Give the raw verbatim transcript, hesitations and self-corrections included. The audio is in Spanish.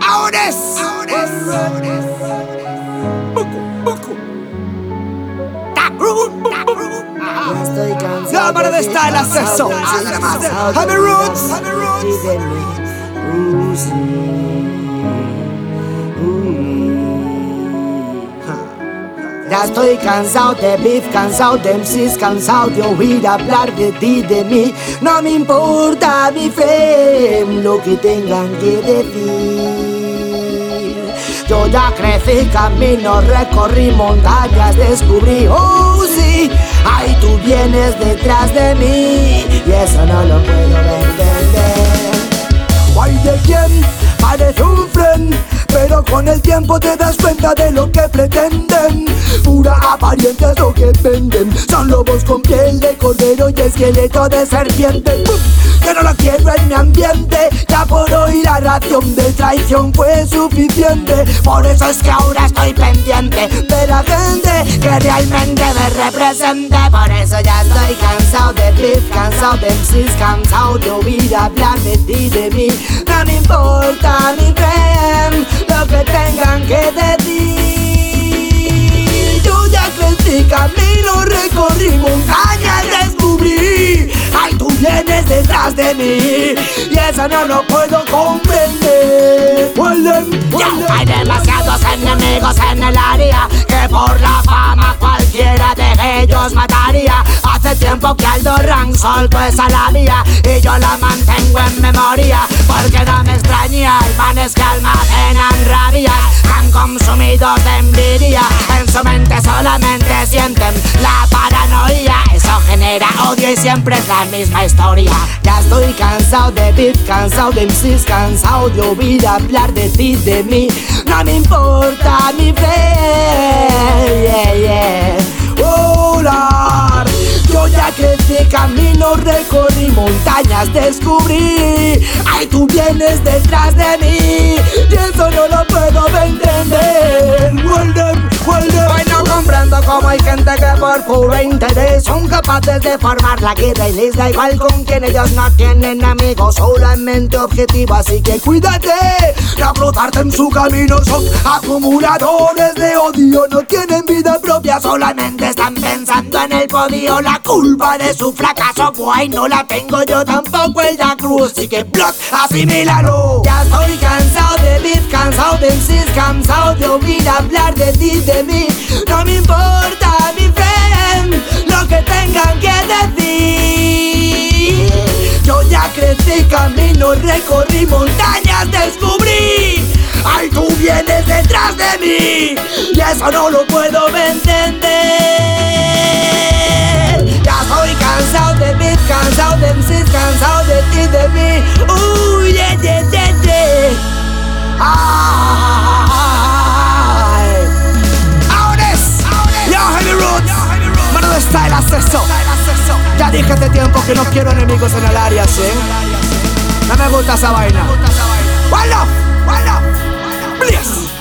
Ahora es. Ya estoy cansado. La mano de está el acceso. Javi Roots. Ya estoy cansado de beef, cansado de M Cs, cansado de oír hablar de ti, de mí. No me importa mi fame, lo que tengan que decir. Yo ya crecí camino, recorrí montañas, descubrí, oh sí, ahí tú vienes detrás de mí y eso no lo puedo entender. Guay de quién parece un friend, pero con el tiempo te das cuenta de lo que pretenden. Pura apariencia es lo que venden. Son lobos con piel de cordero y esqueleto de serpiente. ¡Bum! Que no lo quiero en mi ambiente. Ya por hoy la ración de traición fue suficiente. Por eso es que ahora estoy pendiente de la gente que realmente me represente. Por eso ya estoy cansado de beef, cansado de M Cs, cansado de oír hablar de ti, de mí. No me importa mi friend, lo que tengan que decir. Yo ya crecí camino, recorrí montañas, descubrí. Ay, tú vienes detrás de mí y eso no lo puedo comprender. Huelen, huelen. Hay demasiados enemigos en el área que por la fama cualquiera de ellos mataría. Hace tiempo que Aldo Rank soltó esa labia y yo la mantengo en memoria, porque no me extraña, hay manes que almacenan rabias, tan consumidos de envidia, en su mente solamente sienten la paranoia. Eso genera odio y siempre es la misma historia. Ya estoy cansado de beef, cansado de M Cs, cansado de oír hablar de ti, de mí. No me importa mi fe, yeah, yeah. Volar. Yo ya crecí camino, recorrí montañas, descubrí. Ay, tú vienes detrás de mí y eso no lo puedo entender. Huelen, huelen. Hoy no comprendo cómo hay gente que por puro interés son capaces de formar la guerra y les da igual con quien ellos no tienen amigos, solamente objetivo. Así que Cuídate de cruzarte en su camino, son acumuladores de odio, no tienen vida propia, solamente están pensando en el podio. La culpa de su fracaso, guay, no la tengo yo tampoco, ella cruz, así que block, asimílalo. ya estoy cansado de beef, cansado de M Cs, cansado de oír hablar de ti, de mí. No me importa mi friend, lo que tengan que decir. Yo ya crecí camino, recorrí montañas, descubrí. Ay, tú vienes detrás de mí y eso no lo puedo entender. Ya estoy cansado de beef, cansado de M Cs, cansado de ti, de mí. Uy, yeah, yeah, yeah, yeah. Ay. Ahora es, yo Heavy Roots, mano de está el acceso. Ya dije hace tiempo que no quiero enemigos en el área, ¿sí? No me gusta esa vaina. One love, one love, please.